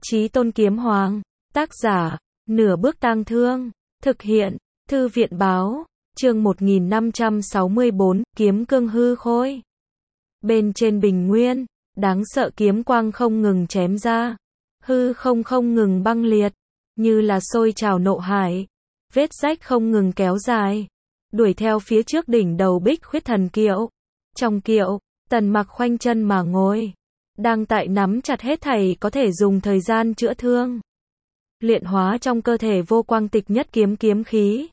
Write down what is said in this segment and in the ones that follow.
Chí Tôn Kiếm Hoàng, tác giả, Nửa Bước Tang Thương, thực hiện, Thư viện báo, chương 1564, kiếm cương hư khôi. Bên trên bình nguyên, đáng sợ kiếm quang không ngừng chém ra, hư không ngừng băng liệt, như là sôi trào nộ hải, vết rách không ngừng kéo dài, đuổi theo phía trước đỉnh đầu Bích Khuyết Thần Kiệu. Trong kiệu, Tần Mặc khoanh chân mà ngồi, đang tại nắm chặt hết thảy có thể dùng thời gian chữa thương, luyện hóa trong cơ thể vô quang tịch nhất kiếm kiếm khí.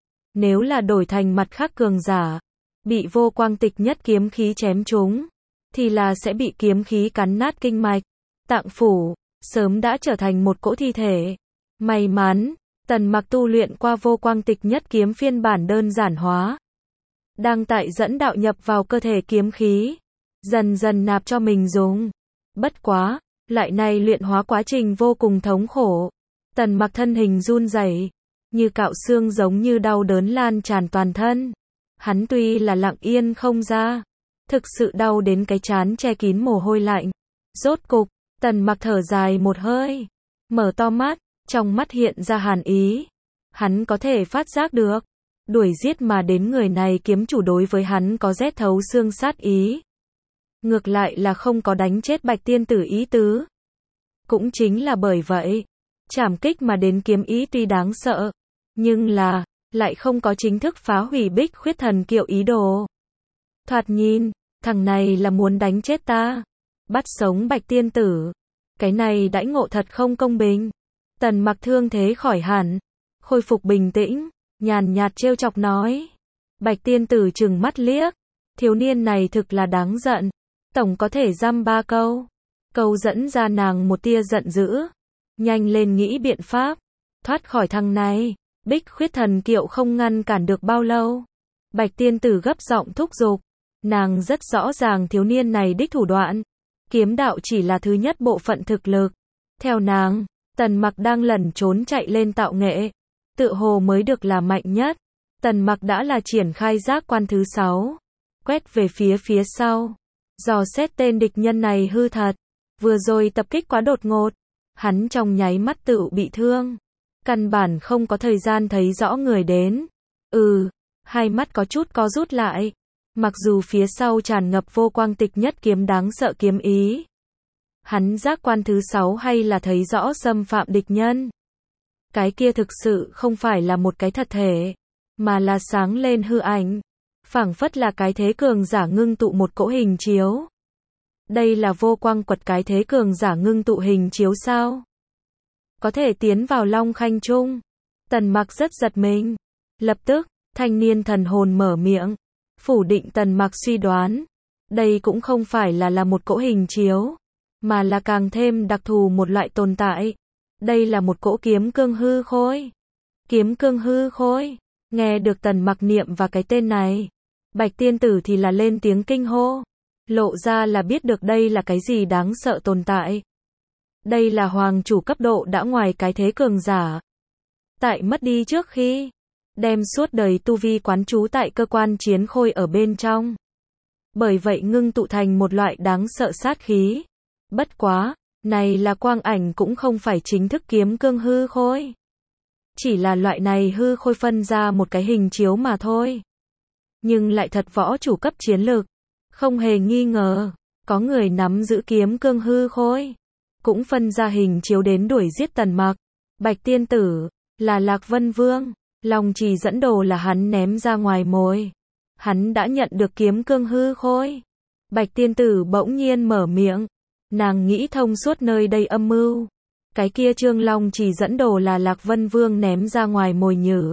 Nếu là đổi thành mặt khác cường giả, bị vô quang tịch nhất kiếm khí chém trúng, thì là sẽ bị kiếm khí cắn nát kinh mạch, tạng phủ, sớm đã trở thành một cỗ thi thể. May mắn, Tần Mặc tu luyện qua vô quang tịch nhất kiếm phiên bản đơn giản hóa, đang tại dẫn đạo nhập vào cơ thể kiếm khí, dần dần nạp cho mình dùng. Bất quá, lại này luyện hóa quá trình vô cùng thống khổ. Tần Mặc thân hình run rẩy, như cạo xương, giống như đau đớn lan tràn toàn thân. Hắn tuy là lặng yên không ra, thực sự đau đến cái trán che kín mồ hôi lạnh. Rốt cục, Tần Mặc thở dài một hơi, mở to mắt, trong mắt hiện ra hàn ý. Hắn có thể phát giác được, đuổi giết mà đến người này kiếm chủ đối với hắn có rét thấu xương sát ý. Ngược lại là không có đánh chết Bạch Tiên Tử ý tứ. Cũng chính là bởi vậy, trảm kích mà đến kiếm ý tuy đáng sợ, nhưng là, lại không có chính thức phá hủy Bích Khuyết Thần Kiệu ý đồ. Thoạt nhìn, thằng này là muốn đánh chết ta, bắt sống Bạch Tiên Tử. Cái này đãi ngộ thật không công bình. Tần Mặc thương thế khỏi hẳn, khôi phục bình tĩnh, nhàn nhạt trêu chọc nói. Bạch Tiên Tử trừng mắt liếc, thiếu niên này thực là đáng giận, tổng có thể dăm ba câu. Câu dẫn ra nàng một tia giận dữ, nhanh lên nghĩ biện pháp, thoát khỏi thằng này. Bích Khuyết Thần Kiệu không ngăn cản được bao lâu. Bạch Tiên Tử gấp giọng thúc giục, nàng rất rõ ràng thiếu niên này đích thủ đoạn. Kiếm đạo chỉ là thứ nhất bộ phận thực lực. Theo nàng, Tần Mặc đang lẩn trốn chạy lên tạo nghệ, tự hồ mới được là mạnh nhất. Tần Mặc đã là triển khai giác quan thứ 6, quét về phía sau, dò xét tên địch nhân này hư thật. Vừa rồi tập kích quá đột ngột, hắn trong nháy mắt tự bị thương, căn bản không có thời gian thấy rõ người đến. Hai mắt có chút co rút lại, mặc dù phía sau tràn ngập vô quang tịch nhất kiếm đáng sợ kiếm ý, hắn giác quan thứ 6 hay là thấy rõ xâm phạm địch nhân. Cái kia thực sự không phải là một cái thật thể, mà là sáng lên hư ảnh, phảng phất là cái thế cường giả ngưng tụ một cỗ hình chiếu. Đây là vô quang quật cái thế cường giả ngưng tụ hình chiếu sao? Có thể tiến vào Long Khanh Trung. Tần Mặc rất giật mình. Lập tức, thanh niên thần hồn mở miệng, phủ định Tần Mặc suy đoán. Đây cũng không phải là một cỗ hình chiếu, mà là càng thêm đặc thù một loại tồn tại. Đây là một cỗ kiếm cương hư khôi. Kiếm cương hư khôi. Nghe được Tần Mặc niệm và cái tên này, Bạch Tiên Tử thì là lên tiếng kinh hô, lộ ra là biết được đây là cái gì đáng sợ tồn tại. Đây là hoàng chủ cấp độ đã ngoài cái thế cường giả. Tại mất đi trước khi, đem suốt đời tu vi quán trú tại cơ quan chiến khôi ở bên trong. Bởi vậy ngưng tụ thành một loại đáng sợ sát khí. Bất quá, này là quang ảnh cũng không phải chính thức kiếm cương hư khôi. Chỉ là loại này hư khôi phân ra một cái hình chiếu mà thôi. Nhưng lại thật võ chủ cấp chiến lực. Không hề nghi ngờ, có người nắm giữ kiếm cương hư khôi, cũng phân ra hình chiếu đến đuổi giết Tần Mặc. Bạch Tiên Tử, là Lạc Vân Vương, Long Trì dẫn đồ là hắn ném ra ngoài mồi. Hắn đã nhận được kiếm cương hư khôi. Bạch Tiên Tử bỗng nhiên mở miệng, nàng nghĩ thông suốt nơi đây âm mưu. Cái kia Trương Long Trì dẫn đồ là Lạc Vân Vương ném ra ngoài mồi nhử.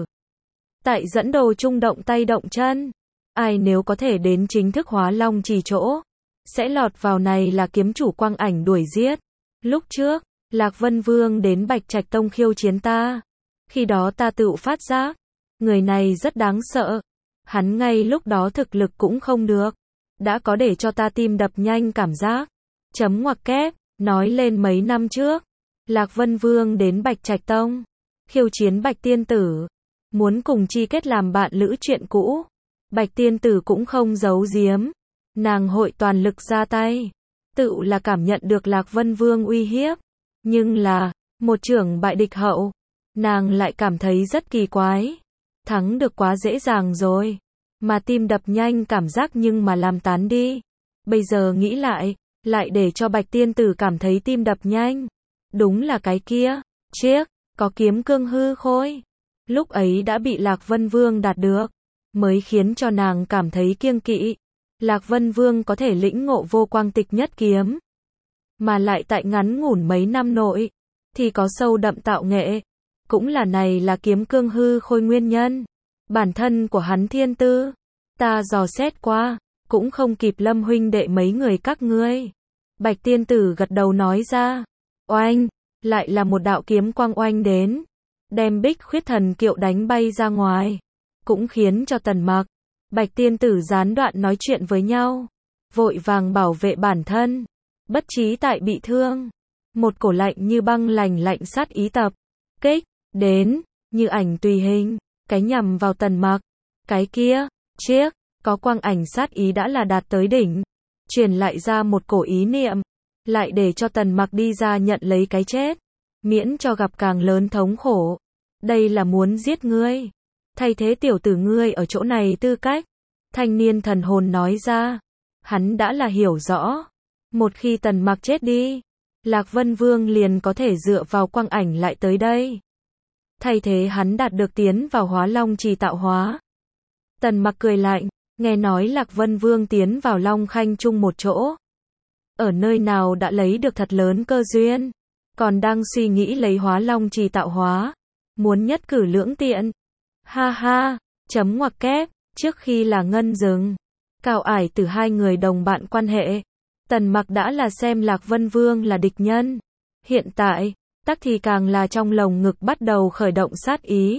Tại dẫn đồ trung động tay động chân. Ai nếu có thể đến chính thức hóa Long Trì chỗ, sẽ lọt vào này là kiếm chủ quang ảnh đuổi giết. Lúc trước, Lạc Vân Vương đến Bạch Trạch Tông khiêu chiến ta. Khi đó ta tự phát giác, người này rất đáng sợ. Hắn ngay lúc đó thực lực cũng không được, đã có để cho ta tim đập nhanh cảm giác. Chấm ngoặc kép, nói lên mấy năm trước, Lạc Vân Vương đến Bạch Trạch Tông, khiêu chiến Bạch Tiên Tử, muốn cùng chi kết làm bạn lữ chuyện cũ. Bạch Tiên Tử cũng không giấu giếm, nàng hội toàn lực ra tay, tự là cảm nhận được Lạc Vân Vương uy hiếp, Nhưng là, một trưởng bại địch hậu, nàng lại cảm thấy rất kỳ quái. Thắng được quá dễ dàng rồi, mà tim đập nhanh cảm giác nhưng mà làm tán đi. Bây giờ nghĩ lại để cho Bạch Tiên Tử cảm thấy tim đập nhanh. Đúng là cái kia, chiếc, có kiếm cương hư khôi. Lúc ấy đã bị Lạc Vân Vương đạt được, mới khiến cho nàng cảm thấy kiêng kỵ. Lạc Vân Vương có thể lĩnh ngộ vô quang tịch nhất kiếm, mà lại tại ngắn ngủn mấy năm nội, thì có sâu đậm tạo nghệ. Cũng là này là kiếm cương hư khôi nguyên nhân. Bản thân của hắn thiên tư, ta dò xét qua, cũng không kịp Lâm huynh đệ mấy người các ngươi. Bạch Tiên Tử gật đầu nói ra. Oanh, lại là một đạo kiếm quang oanh đến, đem Bích Khuyết Thần Kiệu đánh bay ra ngoài, cũng khiến cho Tần Mặc, Bạch Tiên Tử gián đoạn nói chuyện với nhau, vội vàng bảo vệ bản thân, bất trí tại bị thương. Một cổ lạnh như băng lạnh sát ý tập kích đến, như ảnh tùy hình, cái nhằm vào Tần Mặc. Cái kia, chiếc, có quang ảnh sát ý đã là đạt tới đỉnh, truyền lại ra một cổ ý niệm, lại để cho Tần Mặc đi ra nhận lấy cái chết, miễn cho gặp càng lớn thống khổ. Đây là muốn giết ngươi, thay thế tiểu tử ngươi ở chỗ này tư cách. Thanh niên thần hồn nói ra, hắn đã là hiểu rõ, một khi Tần Mặc chết đi, Lạc Vân Vương liền có thể dựa vào quang ảnh lại tới đây, thay thế hắn đạt được tiến vào Hóa Long Trì tạo hóa. Tần Mặc cười lạnh, nghe nói Lạc Vân Vương tiến vào Long Khanh chung một chỗ, ở nơi nào đã lấy được thật lớn cơ duyên, còn đang suy nghĩ lấy Hóa Long Trì tạo hóa, muốn nhất cử lưỡng tiện. Ha ha, chấm ngoặc kép, trước khi là ngân dừng, cao ải từ hai người đồng bạn quan hệ, Tần Mặc đã là xem Lạc Vân Vương là địch nhân. Hiện tại, tắc thì càng là trong lồng ngực bắt đầu khởi động sát ý.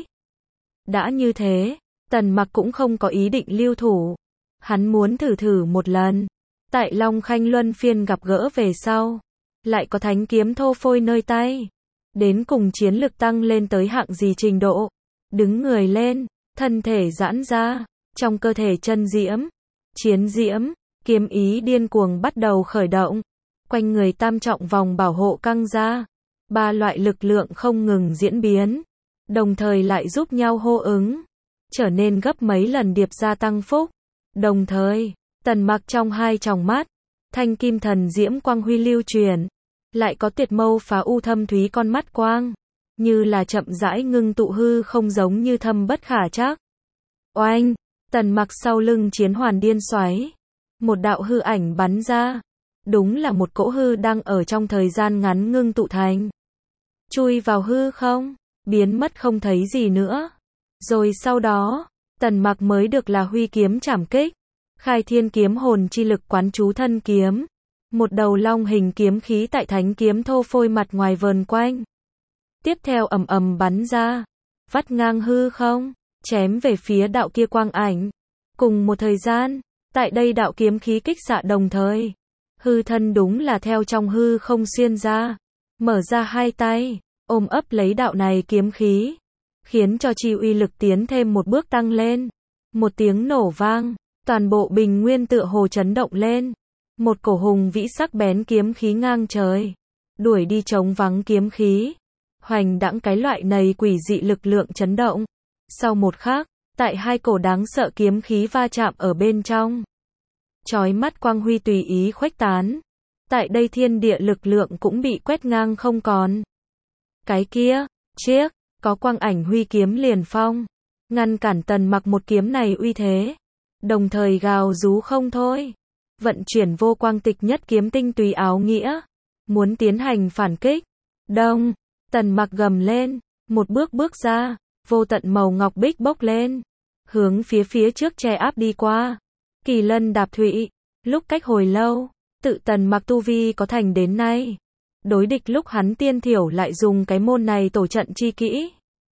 Đã như thế, Tần Mặc cũng không có ý định lưu thủ. Hắn muốn thử một lần. Tại Long Khanh luân phiên gặp gỡ về sau, lại có thánh kiếm thô phôi nơi tay. Đến cùng chiến lực tăng lên tới hạng gì trình độ. Đứng người lên, thân thể giãn ra, trong cơ thể chân diễm, chiến diễm, kiếm ý điên cuồng bắt đầu khởi động. Quanh người tam trọng vòng bảo hộ căng ra. Ba loại lực lượng không ngừng diễn biến, đồng thời lại giúp nhau hô ứng, trở nên gấp mấy lần điệp gia tăng phúc. Đồng thời, Tần Mặc trong hai tròng mắt, thanh kim thần diễm quang huy lưu truyền, lại có tuyệt mâu phá u thâm thúy con mắt quang, như là chậm rãi ngưng tụ hư không giống như thâm bất khả trắc. Oanh, Tần Mặc sau lưng chiến hoàn điên xoáy, một đạo hư ảnh bắn ra, đúng là một cỗ hư đang ở trong thời gian ngắn ngưng tụ thành, chui vào hư không, biến mất không thấy gì nữa. Rồi sau đó, Tần Mặc mới được là huy kiếm trảm kích, khai thiên kiếm hồn chi lực quán chú thân kiếm, một đầu long hình kiếm khí tại thánh kiếm thô phôi mặt ngoài vờn quanh. Tiếp theo ầm ầm bắn ra, vắt ngang hư không, chém về phía đạo kia quang ảnh. Cùng một thời gian, tại đây đạo kiếm khí kích xạ đồng thời, hư thân đúng là theo trong hư không xuyên ra, mở ra hai tay, ôm ấp lấy đạo này kiếm khí, khiến cho chi uy lực tiến thêm một bước tăng lên. Một tiếng nổ vang, toàn bộ bình nguyên tựa hồ chấn động lên. Một cổ hùng vĩ sắc bén kiếm khí ngang trời, đuổi đi trống vắng kiếm khí, hoành đãng cái loại này quỷ dị lực lượng chấn động. Sau một khắc, tại hai cổ đáng sợ kiếm khí va chạm ở bên trong, chói mắt quang huy tùy ý khuếch tán. Tại đây thiên địa lực lượng cũng bị quét ngang không còn. Cái kia, chiếc, có quang ảnh huy kiếm liền phong, ngăn cản Tần Mặc một kiếm này uy thế, đồng thời gào rú không thôi, vận chuyển vô quang tịch nhất kiếm tinh túy áo nghĩa, muốn tiến hành phản kích. Đông, Tần Mặc gầm lên, một bước bước ra, vô tận màu ngọc bích bốc lên, hướng phía trước che áp đi qua. Kỳ lân đạp thụy, lúc cách hồi lâu, tự Tần Mặc tu vi có thành đến nay, đối địch lúc hắn tiên thiểu lại dùng cái môn này tổ trận chi kỹ.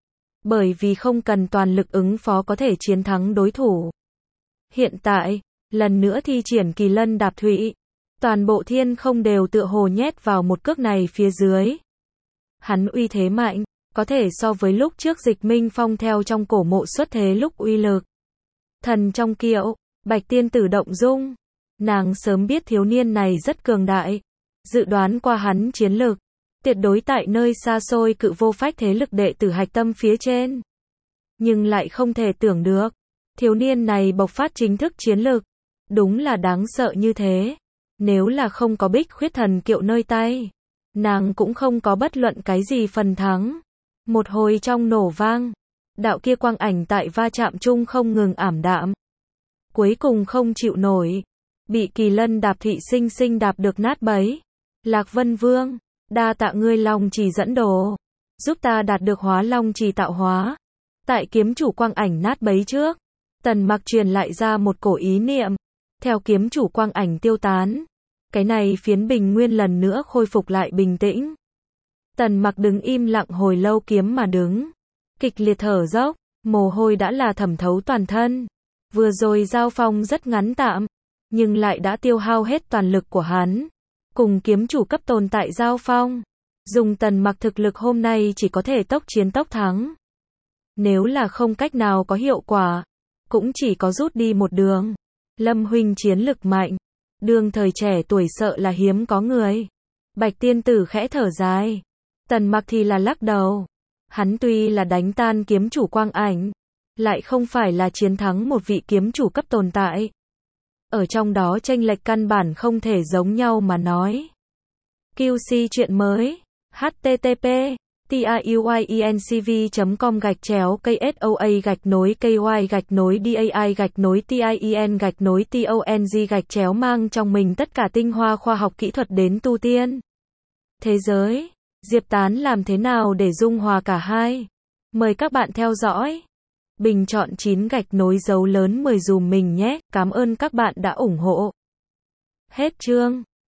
Bởi vì không cần toàn lực ứng phó có thể chiến thắng đối thủ. Hiện tại, lần nữa thi triển kỳ lân đạp thụy, toàn bộ thiên không đều tựa hồ nhét vào một cước này phía dưới. Hắn uy thế mạnh, có thể so với lúc trước Dịch Minh Phong theo trong cổ mộ xuất thế lúc uy lực. Thần trong kiệu, Bạch Tiên Tử động dung, nàng sớm biết thiếu niên này rất cường đại, dự đoán qua hắn chiến lực, tuyệt đối tại nơi xa xôi cự vô phách thế lực đệ tử hạch tâm phía trên. Nhưng lại không thể tưởng được, thiếu niên này bộc phát chính thức chiến lực, đúng là đáng sợ như thế. Nếu là không có Bích Khuyết Thần Kiệu nơi tay, nàng cũng không có bất luận cái gì phần thắng. Một hồi trong nổ vang, đạo kia quang ảnh tại va chạm chung không ngừng ảm đạm. Cuối cùng không chịu nổi, bị Kỳ Lân đạp thị sinh sinh đạp được nát bấy. Lạc Vân Vương, đa tạ ngươi long chỉ dẫn đồ, giúp ta đạt được hóa long chỉ tạo hóa. Tại kiếm chủ quang ảnh nát bấy trước, Tần Mặc truyền lại ra một cổ ý niệm. Theo kiếm chủ quang ảnh tiêu tán, cái này phiến bình nguyên lần nữa khôi phục lại bình tĩnh. Tần Mặc đứng im lặng hồi lâu kiếm mà đứng, kịch liệt thở dốc, mồ hôi đã là thẩm thấu toàn thân. Vừa rồi giao phong rất ngắn tạm, nhưng lại đã tiêu hao hết toàn lực của hắn. Cùng kiếm chủ cấp tồn tại giao phong, dùng Tần Mặc thực lực hôm nay chỉ có thể tốc chiến tốc thắng. Nếu là không cách nào có hiệu quả, cũng chỉ có rút đi một đường. Lâm huynh chiến lực mạnh, đương thời trẻ tuổi sợ là hiếm có người. Bạch tiên tử khẽ thở dài. Tần Mặc thì là lắc đầu. Hắn tuy là đánh tan kiếm chủ quang ảnh, lại không phải là chiến thắng một vị kiếm chủ cấp tồn tại. Ở trong đó chênh lệch căn bản không thể giống nhau mà nói. QC chuyện mới. http truyenCV.com/KSOA-KY-DAI-TIEN-TONG mang trong mình tất cả tinh hoa khoa học kỹ thuật đến tu tiên. Thế giới, Diệp Tán làm thế nào để dung hòa cả hai? Mời các bạn theo dõi. Bình chọn 9 gạch nối dấu lớn 10 dùm mình nhé, cảm ơn các bạn đã ủng hộ. Hết chương.